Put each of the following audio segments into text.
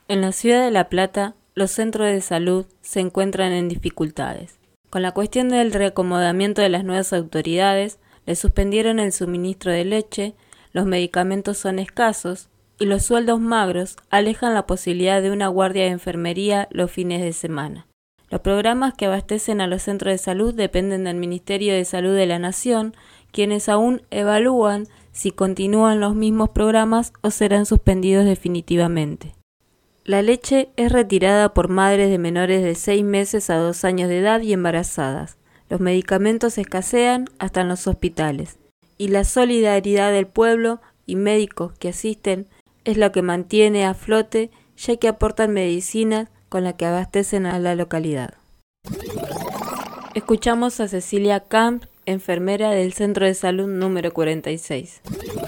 En la ciudad de La Plata, los centros de salud se encuentran en dificultades. Con la cuestión del reacomodamiento de las nuevas autoridades, le suspendieron el suministro de leche, los medicamentos son escasos y los sueldos magros alejan la posibilidad de una guardia de enfermería los fines de semana. Los programas que abastecen a los centros de salud dependen del Ministerio de Salud de la Nación, quienes aún evalúan si continúan los mismos programas o serán suspendidos definitivamente. La leche es retirada por madres de menores de 6 meses a 2 años de edad y embarazadas. Los medicamentos escasean hasta en los hospitales. Y la solidaridad del pueblo y médicos que asisten es lo que mantiene a flote, ya que aportan medicinas con las que abastecen a la localidad. Escuchamos a Cecilia Camp, enfermera del Centro de Salud número 46.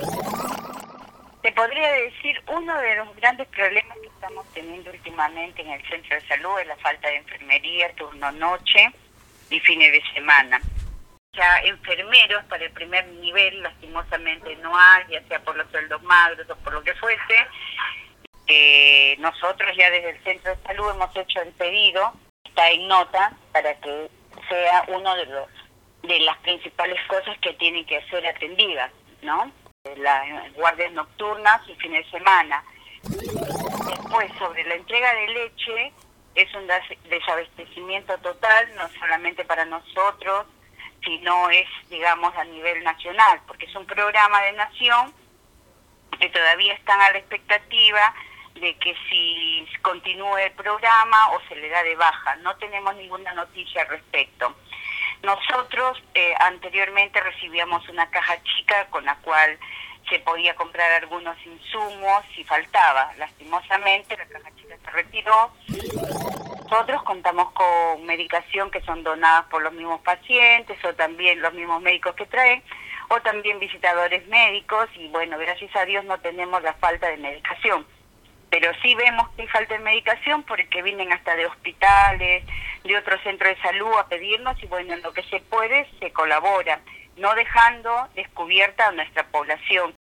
Te podría decir, uno de los grandes problemas que estamos teniendo últimamente en el centro de salud es la falta de enfermería, turno noche y fines de semana. Ya enfermeros para el primer nivel lastimosamente no hay, ya sea por los sueldos magros o por lo que fuese. Nosotros ya desde el centro de salud hemos hecho el pedido, está en nota, para que sea uno de las principales cosas que tienen que ser atendidas, ¿no? Las guardias nocturnas y fines de semana. Después, sobre la entrega de leche, es un desabastecimiento total, no solamente para nosotros, sino es, digamos, a nivel nacional, porque es un programa de nación que todavía están a la expectativa de que si continúe el programa o se le da de baja. No tenemos ninguna noticia al respecto. Nosotros anteriormente recibíamos una caja chica con la cual se podía comprar algunos insumos si faltaba. Lastimosamente la caja chica se retiró. Nosotros contamos con medicación que son donadas por los mismos pacientes o también los mismos médicos que traen, o también visitadores médicos, y bueno, gracias a Dios no tenemos la falta de medicación. Pero sí vemos que hay falta de medicación porque vienen hasta de hospitales, de otros centros de salud a pedirnos, y bueno, en lo que se puede se colabora, no dejando descubierta a nuestra población.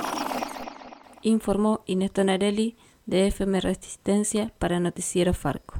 Informó Inés Tonarelli de FM Resistencia para Noticiero Farco.